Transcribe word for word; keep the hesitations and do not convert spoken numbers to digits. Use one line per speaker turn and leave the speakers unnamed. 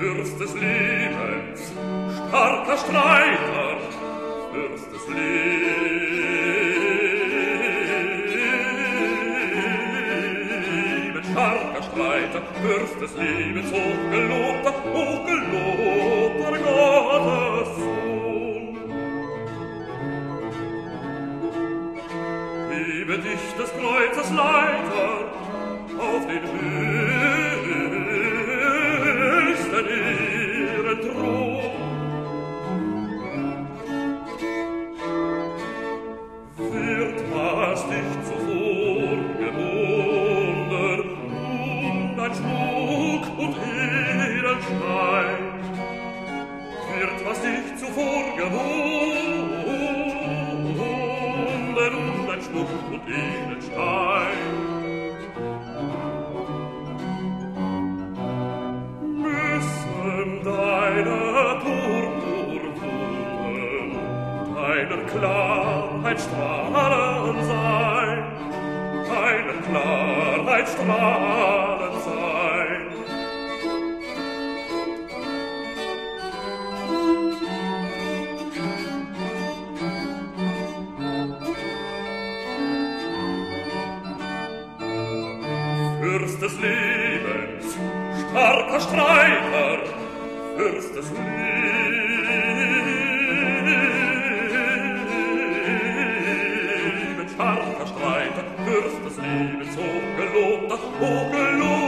Fürst des Lebens, starker Streiter, Fürst des Lebens, starker Streiter, Fürst des Lebens, hochgelobter, hochgelobter Gottes Sohn. Hebe dich des Kreuzes Leiter auf den höchsten Ehrenthron. Wird was dich zuvor gewunder, und ein Schmuck und Edelstein, wird was dich zuvor gewunder, und ein Schmuck und Edelstein. Müssen deine Purpurwunden, deiner Klarheit Strahlen sein, deiner Klarheit Strahlen sein. Fürst des Lebens, starker Streiter, Fürst des Lebens, starker Streiter, Fürst des Lebens, hochgelobter, hochgelobter